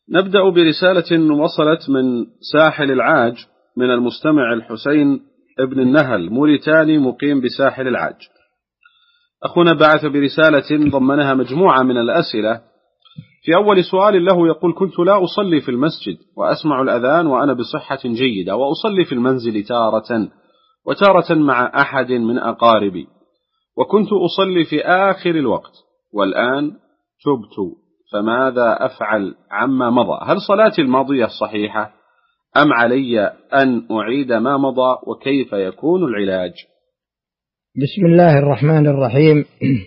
نبدأ برسالة وصلت من ساحل العاج من المستمع الحسين ابن النهل، موريتاني مقيم بساحل العاج. أخونا بعث برسالة ضمنها مجموعة من الأسئلة. في أول سؤال له يقول: كنت لا أصلي في المسجد وأسمع الأذان وأنا بصحة جيدة، وأصلي في المنزل تارة وتارة مع أحد من أقاربي، وكنت أصلي في آخر الوقت، والآن تبت، فماذا أفعل عما مضى؟ هل صلاتي الماضية صحيحة أم علي أن أعيد ما مضى؟ وكيف يكون العلاج؟ بسم الله الرحمن الرحيم.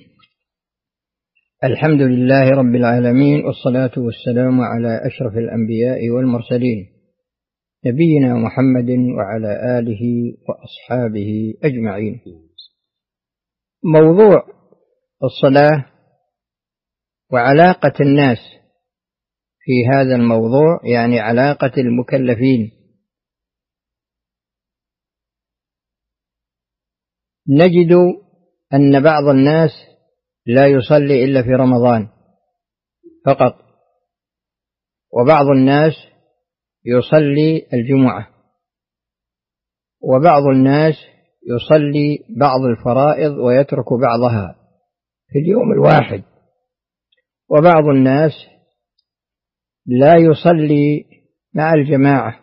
الحمد لله رب العالمين، والصلاة والسلام على أشرف الأنبياء والمرسلين، نبينا محمد وعلى آله وأصحابه أجمعين. موضوع الصلاة وعلاقة الناس في هذا الموضوع، يعني علاقة المكلفين. نجد أن بعض الناس لا يصلي إلا في رمضان فقط، وبعض الناس يصلي الجمعة، وبعض الناس يصلي بعض الفرائض ويترك بعضها في اليوم الواحد، وبعض الناس لا يصلي مع الجماعة،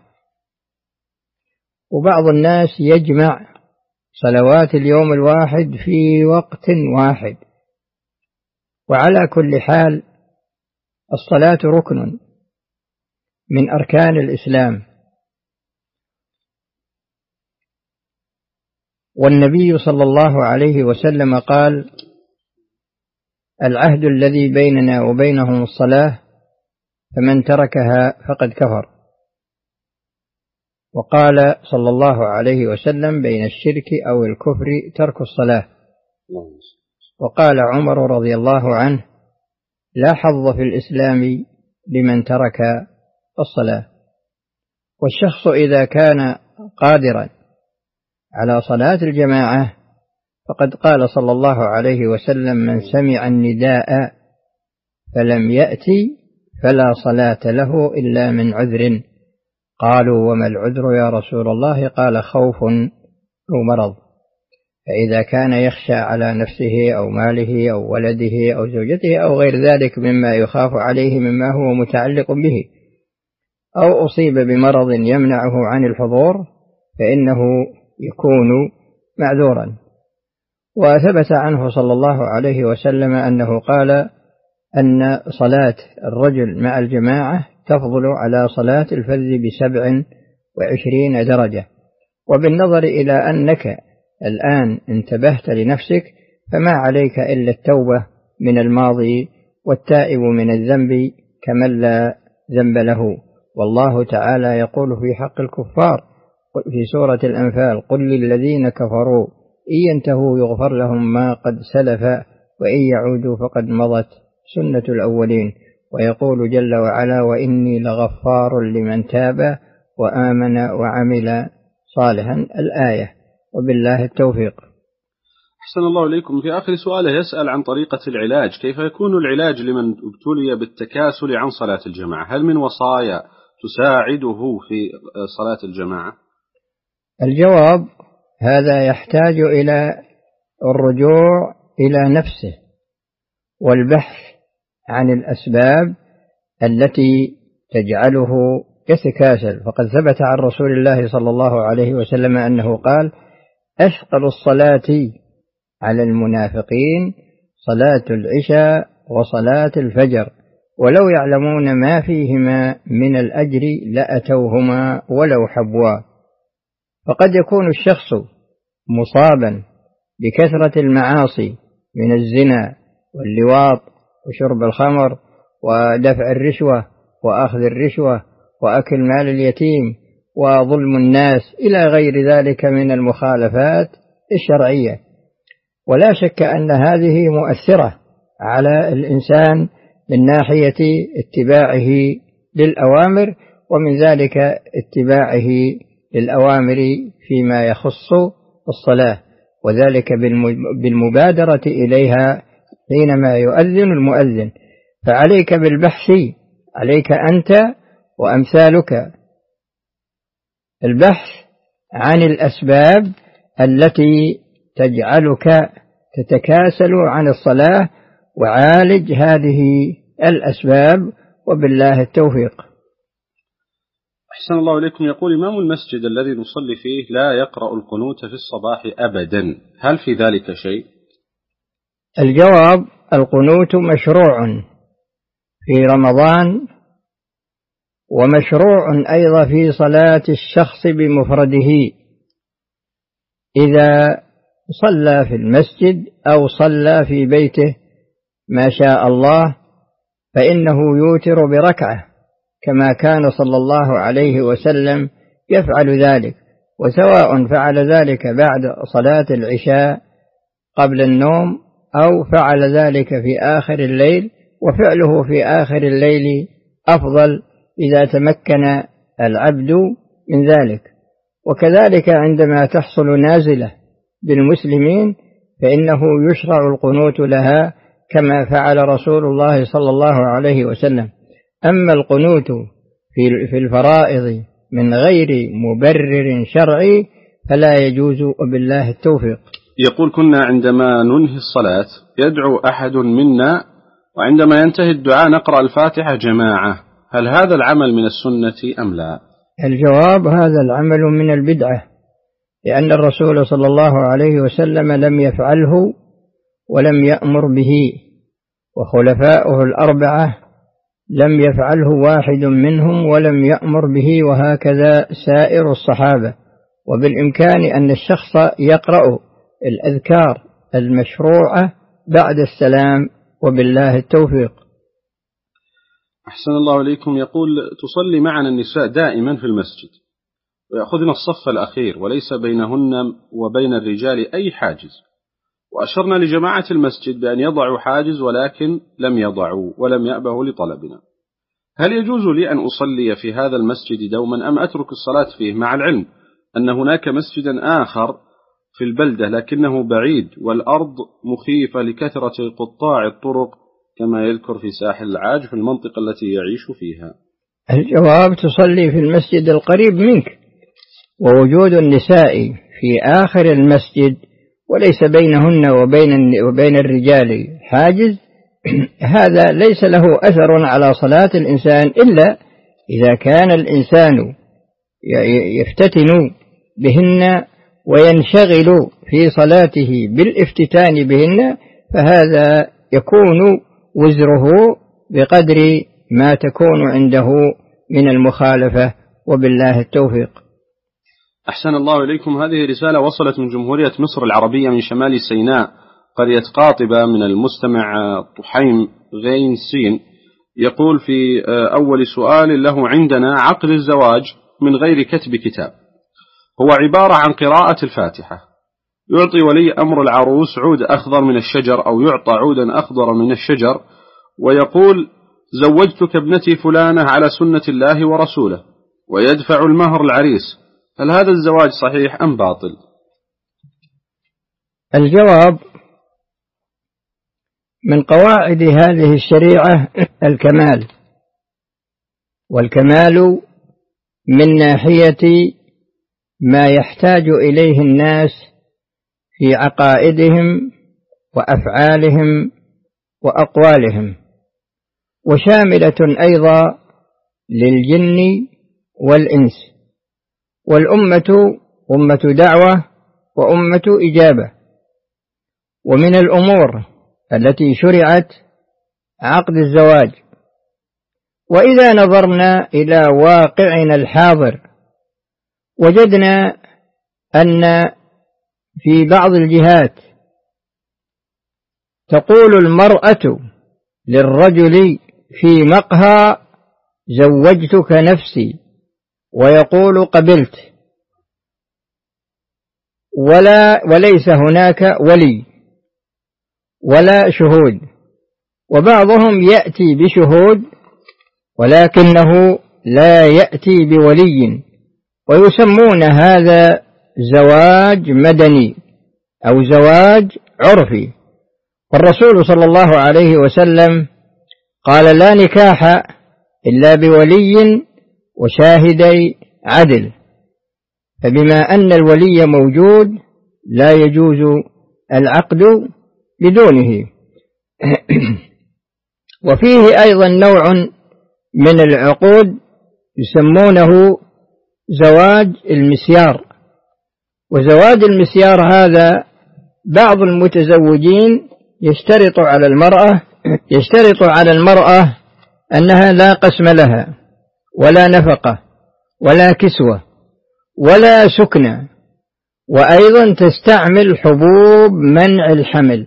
وبعض الناس يجمع صلوات اليوم الواحد في وقت واحد. وعلى كل حال الصلاة ركن من أركان الإسلام، والنبي صلى الله عليه وسلم قال: العهد الذي بيننا وبينهم الصلاة، فمن تركها فقد كفر. وقال صلى الله عليه وسلم: بين الشرك أو الكفر ترك الصلاة. وقال عمر رضي الله عنه: لا حظ في الإسلام لمن ترك الصلاة. والشخص إذا كان قادرا على صلاة الجماعة فقد قال صلى الله عليه وسلم: من سمع النداء فلم يأتي فلا صلاة له إلا من عذر. قالوا: وما العذر يا رسول الله؟ قال: خوف أو مرض. فإذا كان يخشى على نفسه أو ماله أو ولده أو زوجته أو غير ذلك مما يخاف عليه مما هو متعلق به، أو أصيب بمرض يمنعه عن الحضور، فإنه يكون معذورا. وثبت عنه صلى الله عليه وسلم أنه قال أن صلاة الرجل مع الجماعة تفضل على صلاة الفذ ب27 درجة. وبالنظر إلى أنك الآن انتبهت لنفسك، فما عليك إلا التوبة من الماضي والتائب من الذنب كمن لا ذنب له. والله تعالى يقول في حق الكفار في سورة الأنفال: قل للذين كفروا إن ينتهوا يغفر لهم ما قد سلف وإن يعودوا فقد مضت سنة الأولين. ويقول جل وعلا: وإني لغفار لمن تاب وآمن وعمل صالحا. الآية. وبالله التوفيق. أحسن الله إليكم. في آخر سؤاله يسأل عن طريقة العلاج، كيف يكون العلاج لمن ابتلي بالتكاسل عن صلاة الجماعة؟ هل من وصايا تساعده في صلاة الجماعة؟ الجواب: هذا يحتاج إلى الرجوع إلى نفسه والبحث عن الأسباب التي تجعله يتكاسل. فقد ثبت عن رسول الله صلى الله عليه وسلم أنه قال: أثقل الصلاة على المنافقين صلاة العشاء وصلاة الفجر، ولو يعلمون ما فيهما من الأجر لأتوهما ولو حبوا. فقد يكون الشخص مصابا بكثرة المعاصي من الزنا واللواط وشرب الخمر ودفع الرشوة وأخذ الرشوة وأكل مال اليتيم وظلم الناس إلى غير ذلك من المخالفات الشرعية، ولا شك أن هذه مؤثرة على الإنسان من ناحية اتباعه للأوامر، ومن ذلك اتباعه للأوامر فيما يخص الصلاة، وذلك بالمبادرة إليها حينما يؤذن المؤذن. فعليك بالبحث عليك أنت وأمثالك البحث عن الأسباب التي تجعلك تتكاسل عن الصلاة، وعالج هذه الأسباب، وبالله التوفيق. أحسن الله إليكم. يقول إمام المسجد الذي نصلي فيه لا يقرأ القنوت في الصباح أبدا، هل في ذلك شيء؟ الجواب: القنوت مشروع في رمضان، ومشروع أيضا في صلاة الشخص بمفرده إذا صلى في المسجد أو صلى في بيته ما شاء الله، فإنه يوتر بركعة كما كان صلى الله عليه وسلم يفعل ذلك، وسواء فعل ذلك بعد صلاة العشاء قبل النوم أو فعل ذلك في آخر الليل، وفعله في آخر الليل أفضل إذا تمكن العبد من ذلك. وكذلك عندما تحصل نازلة بالمسلمين فإنه يشرع القنوت لها كما فعل رسول الله صلى الله عليه وسلم. أما القنوت في الفرائض من غير مبرر شرعي فلا يجوز، وبالله التوفيق. يقول: كنا عندما ننهي الصلاة يدعو أحد منا، وعندما ينتهي الدعاء نقرأ الفاتحة جماعة، هل هذا العمل من السنة أم لا؟ الجواب: هذا العمل من البدعة، لأن الرسول صلى الله عليه وسلم لم يفعله ولم يأمر به، وخلفاؤه الأربعة لم يفعله واحد منهم ولم يأمر به، وهكذا سائر الصحابة. وبالإمكان أن الشخص يقرأ الأذكار المشروعة بعد السلام، وبالله التوفيق. أحسن الله إليكم. يقول: تصلي معنا النساء دائما في المسجد ويأخذن الصف الأخير وليس بينهن وبين الرجال أي حاجز، وأشرنا لجماعة المسجد بأن يضعوا حاجز ولكن لم يضعوا ولم يأبهوا لطلبنا، هل يجوز لي أن أصلي في هذا المسجد دوما أم أترك الصلاة فيه، مع العلم أن هناك مسجدا آخر في البلدة لكنه بعيد والأرض مخيفة لكثرة قطاع الطرق كما يذكر في ساحل العاج في المنطقة التي يعيش فيها؟ الجواب: تصلي في المسجد القريب منك، ووجود النساء في آخر المسجد وليس بينهن وبين الرجال حاجز هذا ليس له أثر على صلاة الإنسان، إلا إذا كان الإنسان يفتتن بهن وينشغل في صلاته بالافتتان بهن، فهذا يكون وزره بقدر ما تكون عنده من المخالفة، وبالله التوفيق. أحسن الله إليكم. هذه رسالة وصلت من جمهورية مصر العربية من شمال سيناء قرية قاطبة من المستمع طحيم غين سين. يقول في أول سؤال له: عندنا عقد الزواج من غير كتب كتاب، هو عبارة عن قراءة الفاتحة، يعطي ولي أمر العروس عود أخضر من الشجر أو يعطى عودا أخضر من الشجر، ويقول: زوجتك ابنتي فلانة على سنة الله ورسوله، ويدفع المهر العريس، هل هذا الزواج صحيح أم باطل؟ الجواب: من قواعد هذه الشريعة الكمال، والكمال من ناحية ما يحتاج إليه الناس في عقائدهم وأفعالهم وأقوالهم، وشاملة أيضا للجن والإنس، والأمة أمة دعوة وأمة إجابة. ومن الأمور التي شرعت عقد الزواج، وإذا نظرنا إلى واقعنا الحاضر وجدنا أن في بعض الجهات تقول المرأة للرجل في مقهى: زوجتك نفسي، ويقول: قبلت، وليس هناك ولي ولا شهود، وبعضهم يأتي بشهود ولكنه لا يأتي بولي، ويسمون هذا زواج مدني أو زواج عرفي. والرسول صلى الله عليه وسلم قال: لا نكاح إلا بولي وشاهدي عدل. فبما أن الولي موجود لا يجوز العقد بدونه. وفيه أيضا نوع من العقود يسمونه زواج المسيار. وزواج المسيار هذا بعض المتزوجين يشترط على المرأة أنها لا قسم لها ولا نفقة ولا كسوة ولا سكنى، وأيضا تستعمل حبوب منع الحمل.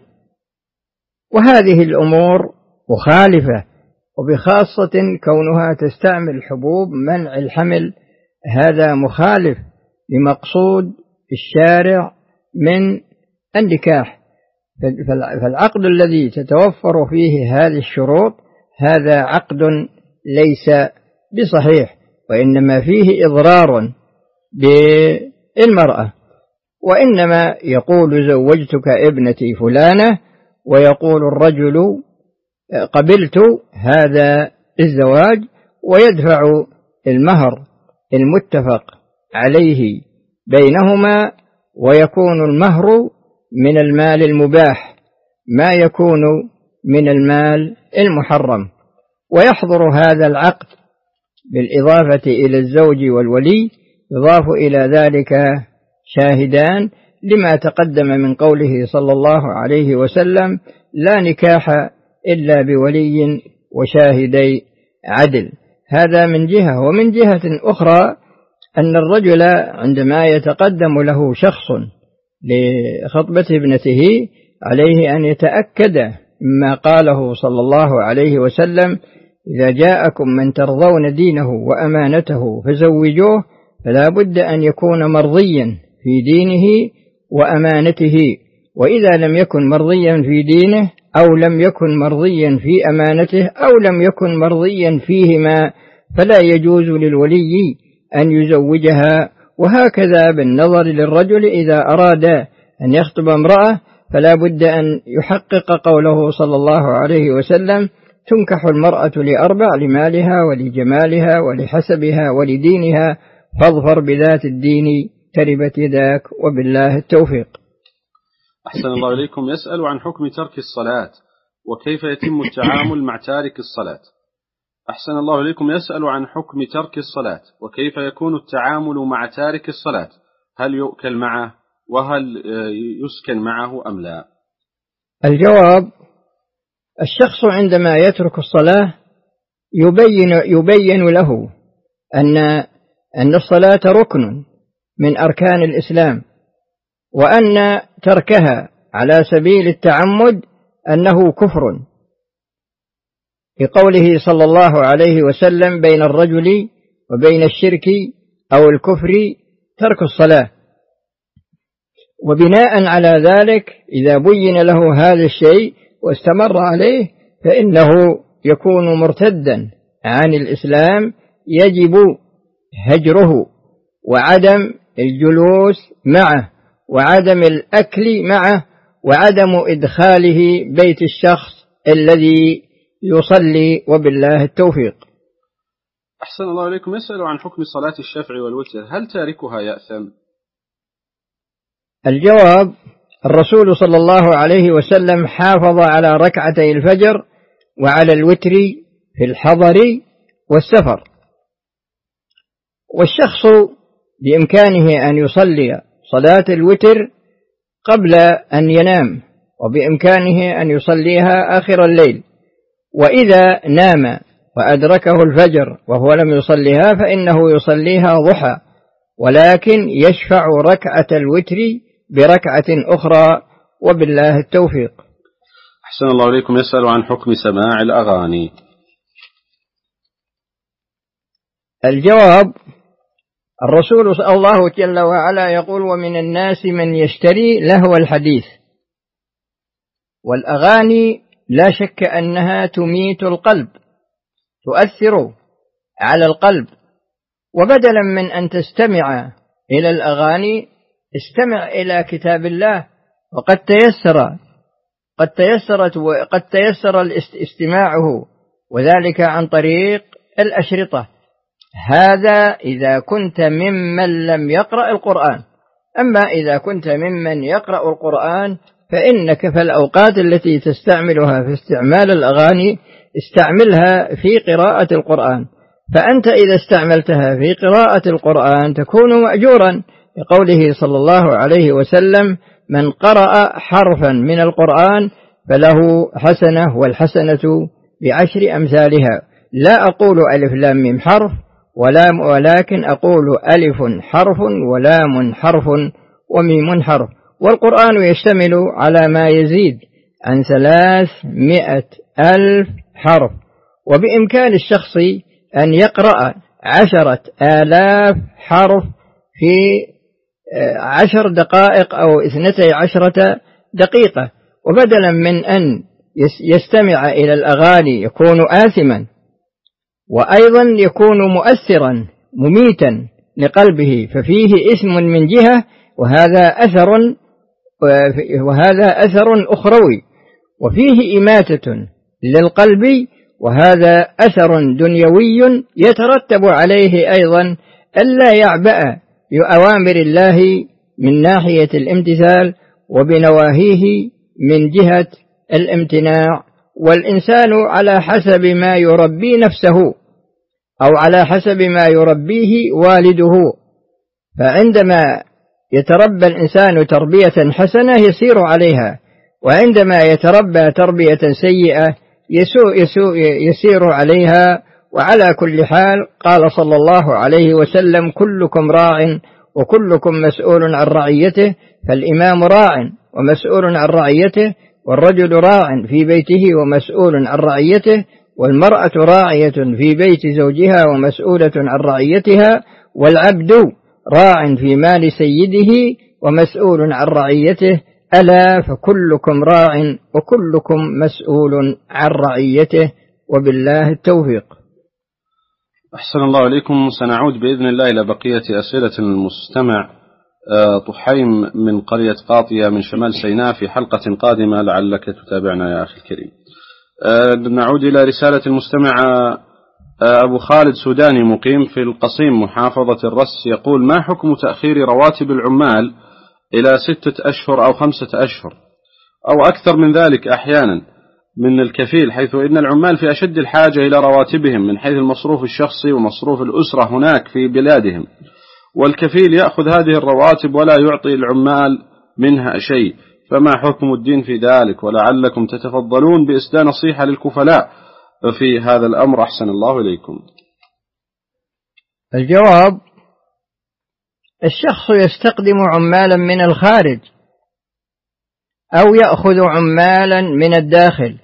وهذه الأمور مخالفة، وبخاصة كونها تستعمل حبوب منع الحمل، هذا مخالف لمقصود الشارع من النكاح. فالعقد الذي تتوفر فيه هذه الشروط هذا عقد ليس بصحيح، وإنما فيه إضرار بالمرأة. وإنما يقول زوجتك ابنتي فلانة، ويقول الرجل قبلت هذا الزواج، ويدفع المهر المتفق عليه بينهما، ويكون المهر من المال المباح ما يكون من المال المحرم. ويحضر هذا العقد بالإضافة إلى الزوج والولي، يضاف إلى ذلك شاهدان لما تقدم من قوله صلى الله عليه وسلم: لا نكاح إلا بولي وشاهدي عدل. هذا من جهة. ومن جهة أخرى أن الرجل عندما يتقدم له شخص لخطبة ابنته عليه أن يتأكد مما قاله صلى الله عليه وسلم: إذا جاءكم من ترضون دينه وأمانته فزوجوه، فلا بد أن يكون مرضيا في دينه وأمانته. وإذا لم يكن مرضيا في دينه أو لم يكن مرضيا في أمانته أو لم يكن مرضيا فيهما فلا يجوز للولي أن يزوجها. وهكذا بالنظر للرجل إذا أراد أن يخطب امرأة فلا بد أن يحقق قوله صلى الله عليه وسلم: تنكح المرأة لأربع: لمالها ولجمالها ولحسبها ولدينها، فاظفر بذات الدين تربت يداك، وبالله التوفيق. أحسن الله إليكم. يسأل عن حكم ترك الصلاة وكيف يتم التعامل مع تارك الصلاة. أحسن الله إليكم. يسأل عن حكم ترك الصلاة وكيف يكون التعامل مع تارك الصلاة، هل يؤكل معه وهل يسكن معه أم لا؟ الجواب: الشخص عندما يترك الصلاة يبين له أن الصلاة ركن من أركان الإسلام، وأن تركها على سبيل التعمد أنه كفر، لقوله صلى الله عليه وسلم: بين الرجل وبين الشرك أو الكفر ترك الصلاة. وبناء على ذلك إذا بين له هذا الشيء واستمر عليه فإنه يكون مرتدا عن الإسلام، يجب هجره وعدم الجلوس معه وعدم الأكل معه وعدم إدخاله بيت الشخص الذي يصلي، وبالله التوفيق. أحسن الله إليكم. يسأل عن حكم صلاة الشفع والوتر، هل تاركها يأثم؟ الجواب: الرسول صلى الله عليه وسلم حافظ على ركعتي الفجر وعلى الوتر في الحضر والسفر. والشخص بإمكانه أن يصلي صلاة الوتر قبل أن ينام، وبإمكانه أن يصليها آخر الليل. وإذا نام وأدركه الفجر وهو لم يصليها فإنه يصليها ضحى، ولكن يشفع ركعة الوتر بركعة أخرى، وبالله التوفيق. أحسن الله إليكم. يسأل عن حكم سماع الأغاني. الجواب: الرسول صلى الله جل وعلا يقول: ومن الناس من يشتري لهو الحديث. والأغاني لا شك أنها تميت القلب، تؤثر على القلب. وبدلا من أن تستمع إلى الأغاني استمع إلى كتاب الله. وقد تيسر استماعه، وذلك عن طريق الأشرطة. هذا إذا كنت ممن لم يقرأ القرآن. أما إذا كنت ممن يقرأ القرآن فإنك في الأوقات التي تستعملها في استعمال الأغاني استعملها في قراءة القرآن، فأنت إذا استعملتها في قراءة القرآن تكون مأجورا، لقوله صلى الله عليه وسلم: من قرأ حرفا من القرآن فله حسنة والحسنة ب10 أمثالها. لا أقول ألف لام ميم حرف ولكن أقول ألف حرف ولام حرف وميم حرف. والقرآن يشتمل على ما يزيد عن 300,000 حرف، وبإمكان الشخص أن يقرأ 10,000 حرف في 10 دقائق أو 12 دقيقة. وبدلا من أن يستمع إلى الأغاني يكون آثما، وأيضا يكون مؤثرا مميتا لقلبه، ففيه إثم من جهة وهذا أثر أخروي، وفيه إماتة للقلب وهذا أثر دنيوي يترتب عليه أيضا ألا يعبأ بأوامر الله من ناحية الامتثال وبنواهيه من جهة الامتناع. والإنسان على حسب ما يربي نفسه أو على حسب ما يربيه والده، فعندما يتربى الإنسان تربية حسنة يسير عليها، وعندما يتربى تربية سيئة يسير عليها. وعلى كل حال قال صلى الله عليه وسلم: كلكم راع وكلكم مسؤول عن رعيته، فالإمام راع ومسؤول عن رعيته، والرجل راع في بيته ومسؤول عن رعيته، والمرأة راعية في بيت زوجها ومسؤولة عن رعيتها، والعبد راع في مال سيده ومسؤول عن رعيته. ألا فكلكم راع وكلكم مسؤول عن رعيته، وبالله التوفيق. أحسن الله عليكم. سنعود بإذن الله إلى بقية أسئلة المستمع طحيم من قرية قاطية من شمال سيناء في حلقة قادمة، لعلك تتابعنا يا أخي الكريم. نعود إلى رسالة المستمع أبو خالد سوداني مقيم في القصيم محافظة الرس، يقول: ما حكم تأخير رواتب العمال إلى 6 أشهر أو 5 أشهر أو أكثر من ذلك أحيانا من الكفيل، حيث إن العمال في أشد الحاجة إلى رواتبهم من حيث المصروف الشخصي ومصروف الأسرة هناك في بلادهم، والكفيل يأخذ هذه الرواتب ولا يعطي العمال منها شيء، فما حكم الدين في ذلك؟ ولعلكم تتفضلون بإسداء نصيحة للكفلاء في هذا الأمر، أحسن الله إليكم. الجواب: الشخص يستخدم عمالا من الخارج أو يأخذ عمالا من الداخل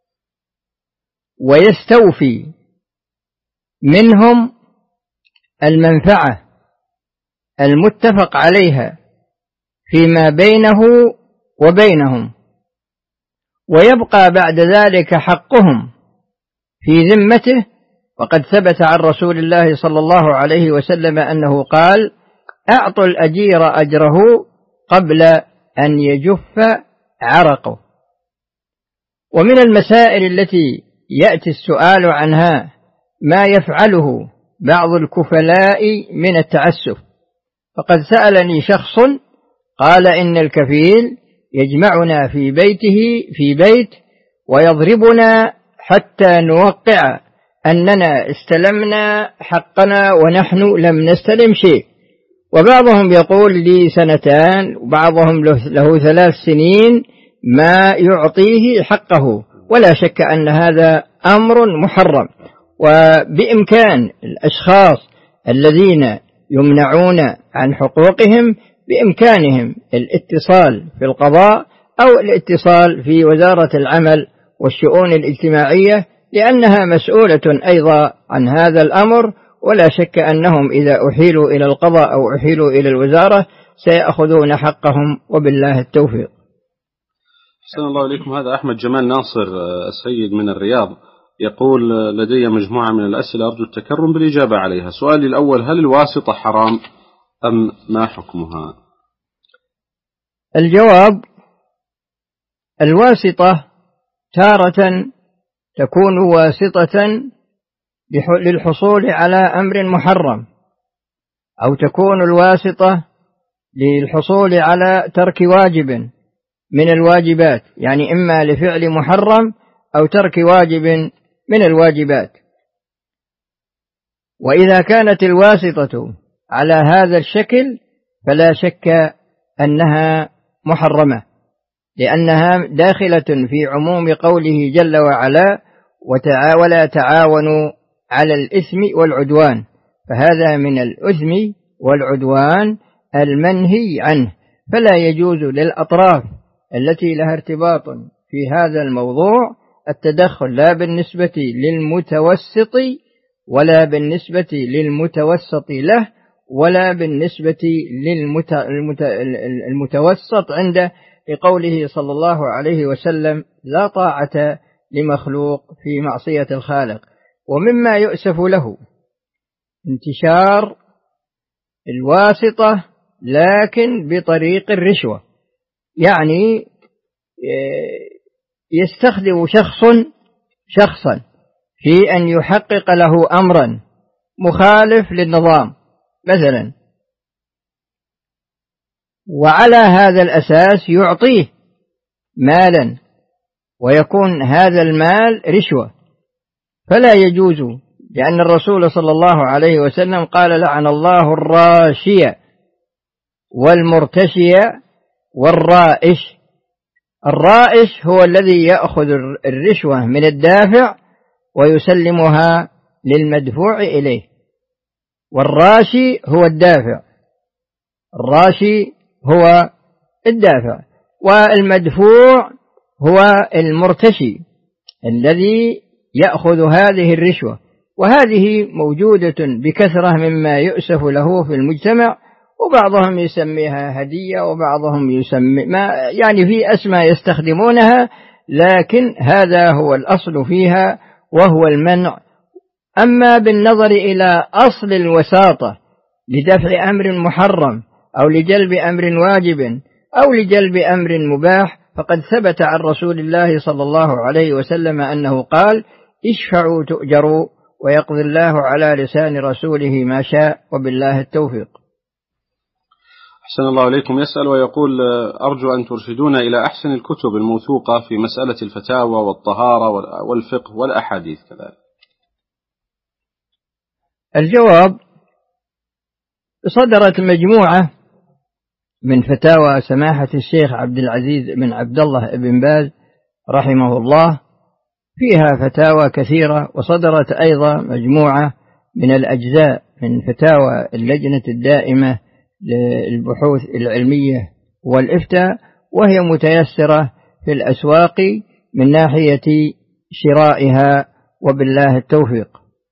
ويستوفي منهم المنفعة المتفق عليها فيما بينه وبينهم، ويبقى بعد ذلك حقهم في ذمته. وقد ثبت عن رسول الله صلى الله عليه وسلم أنه قال: أعطوا الأجير أجره قبل أن يجف عرقه. ومن المسائل التي يأتي السؤال عنها ما يفعله بعض الكفلاء من التعسف، فقد سألني شخص قال: إن الكفيل يجمعنا في بيته في بيت ويضربنا حتى نوقع أننا استلمنا حقنا ونحن لم نستلم شيء، وبعضهم يقول لي 2 وبعضهم له 3 سنين ما يعطيه حقه. ولا شك أن هذا أمر محرم، وبإمكان الأشخاص الذين يمنعون عن حقوقهم بإمكانهم الاتصال في القضاء أو الاتصال في وزارة العمل والشؤون الاجتماعية، لأنها مسؤولة أيضا عن هذا الأمر. ولا شك أنهم إذا أحيلوا إلى القضاء أو أحيلوا إلى الوزارة سيأخذون حقهم، وبالله التوفيق. أحسن الله إليكم. هذا أحمد جمال ناصر السيد من الرياض، يقول: لدي مجموعة من الأسئلة أرجو التكرم بالإجابة عليها. سؤالي الأول: هل الواسطة حرام أم ما حكمها؟ الجواب: الواسطة تارة تكون واسطة للحصول على أمر محرم، أو تكون الواسطة للحصول على ترك واجب من الواجبات، يعني إما لفعل محرم أو ترك واجب من الواجبات. وإذا كانت الواسطة على هذا الشكل فلا شك أنها محرمة، لأنها داخلة في عموم قوله جل وعلا: ولا تعاونوا على الإثم والعدوان، فهذا من الإثم والعدوان المنهي عنه، فلا يجوز للأطراف التي لها ارتباط في هذا الموضوع التدخل، لا بالنسبة للمتوسط ولا بالنسبة للمتوسط له ولا بالنسبة للمتوسط عنده، لقوله صلى الله عليه وسلم: لا طاعة لمخلوق في معصية الخالق. ومما يؤسف له انتشار الواسطة لكن بطريق الرشوة، يعني يستخدم شخصا في أن يحقق له أمرا مخالف للنظام مثلا، وعلى هذا الأساس يعطيه مالا ويكون هذا المال رشوة، فلا يجوز، لأن الرسول صلى الله عليه وسلم قال: لعن الله الراشي والمرتشي والرائش. الرائش هو الذي يأخذ الرشوة من الدافع ويسلمها للمدفوع إليه، والراشي هو الدافع، الراشي هو الدافع، والمدفوع هو المرتشي الذي يأخذ هذه الرشوة. وهذه موجودة بكثرة مما يؤسف له في المجتمع، وبعضهم يسميها هدية وبعضهم يسمي يعني في أسماء يستخدمونها، لكن هذا هو الأصل فيها وهو المنع. أما بالنظر إلى أصل الوساطة لدفع أمر محرم أو لجلب أمر واجب أو لجلب أمر مباح، فقد ثبت عن رسول الله صلى الله عليه وسلم أنه قال: اشفعوا تؤجروا، ويقضي الله على لسان رسوله ما شاء، وبالله التوفيق. أحسن الله إليكم. يسأل ويقول: أرجو أن ترشدونا إلى أحسن الكتب الموثوقة في مسألة الفتاوى والطهارة والفقه والأحاديث كذلك. الجواب: صدرت مجموعة من فتاوى سماحة الشيخ عبد العزيز بن عبد الله بن باز رحمه الله، فيها فتاوى كثيرة، وصدرت أيضا مجموعة من الأجزاء من فتاوى اللجنة الدائمة للبحوث العلمية والإفتاء، وهي متيسرة في الأسواق من ناحية شرائها، وبالله التوفيق.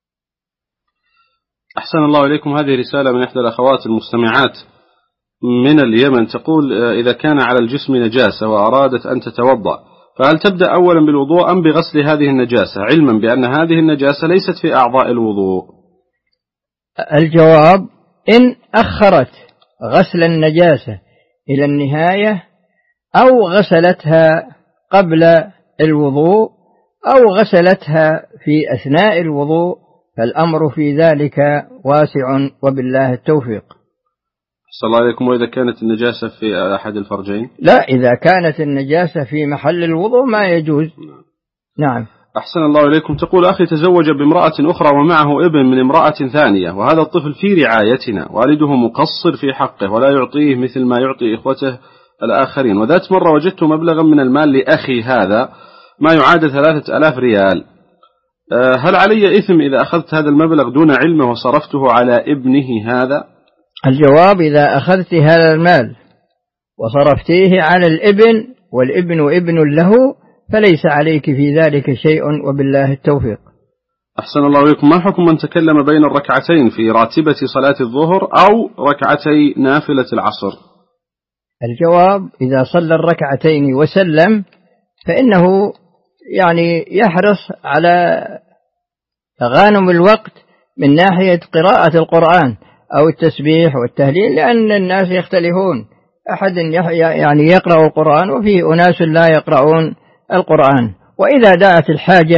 أحسن الله إليكم. هذه رسالة من إحدى الأخوات المستمعات من اليمن، تقول: إذا كان على الجسم نجاسة وأرادت أن تتوضأ، فهل تبدأ أولا بالوضوء أم بغسل هذه النجاسة، علما بأن هذه النجاسة ليست في أعضاء الوضوء؟ الجواب: إن أخرت غسل النجاسة إلى النهاية، أو غسلتها قبل الوضوء، أو غسلتها في أثناء الوضوء، فالأمر في ذلك واسع، وبالله التوفيق. أحسن الله عليكم. وإذا كانت النجاسة في أحد الفرجين؟ لا، إذا كانت النجاسة في محل الوضوء ما يجوز. نعم. أحسن الله إليكم. تقول: أخي تزوج بامرأة أخرى ومعه ابن من امرأة ثانية، وهذا الطفل في رعايتنا، والده مقصر في حقه ولا يعطيه مثل ما يعطي إخوته الآخرين، وذات مرة وجدت مبلغا من المال لأخي هذا ما يعادل 3000 ريال، هل علي إثم إذا أخذت هذا المبلغ دون علمه وصرفته على ابنه هذا؟ الجواب: إذا أخذت هذا المال وصرفتيه على الابن والابن ابن له فليس عليك في ذلك شيء، وبالله التوفيق. أحسن الله إليكم. ما حكم من تكلم بين الركعتين في راتبة صلاة الظهر أو ركعتي نافلة العصر؟ الجواب: إذا صلى الركعتين وسلم فإنه يعني يحرص على تغانم الوقت من ناحية قراءة القرآن أو التسبيح والتهليل، لأن الناس يختلفون، أحد يعني يقرأ القرآن وفيه أناس لا يقرؤون القرآن، وإذا دعت الحاجة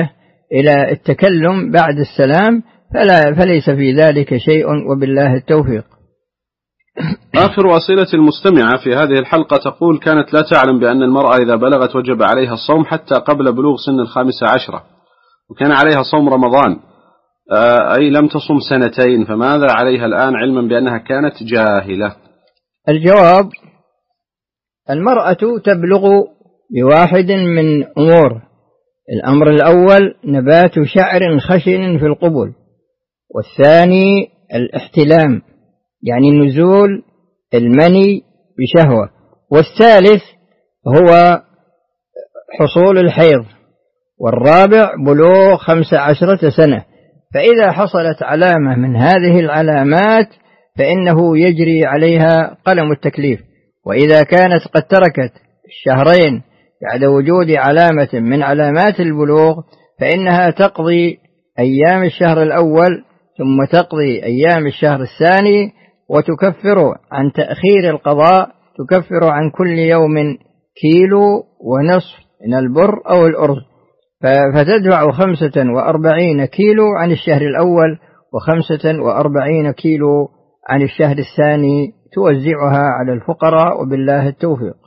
إلى التكلم بعد السلام فليس في ذلك شيء، وبالله التوفيق. آخر أسئلة المستمعة في هذه الحلقة تقول: كانت لا تعلم بأن المرأة إذا بلغت وجب عليها الصوم حتى قبل بلوغ سن 15، وكان عليها صوم رمضان، أي لم تصم 2 سنين، فماذا عليها الآن علما بأنها كانت جاهلة؟ الجواب: المرأة تبلغ بواحد من أمور. الأمر الأول نبات شعر خشن في القبل، والثاني الاحتلام يعني نزول المني بشهوة، والثالث هو حصول الحيض، والرابع بلوغ 15 سنة. فإذا حصلت علامة من هذه العلامات فإنه يجري عليها قلم التكليف. وإذا كانت قد تركت الشهرين بعد وجود علامة من علامات البلوغ فإنها تقضي أيام الشهر الأول ثم تقضي أيام الشهر الثاني، وتكفر عن تأخير القضاء، تكفر عن كل يوم 1.5 كيلو من البر أو الأرز، فتدفع 45 كيلو عن الشهر الأول و45 كيلو عن الشهر الثاني، توزعها على الفقراء، وبالله التوفيق.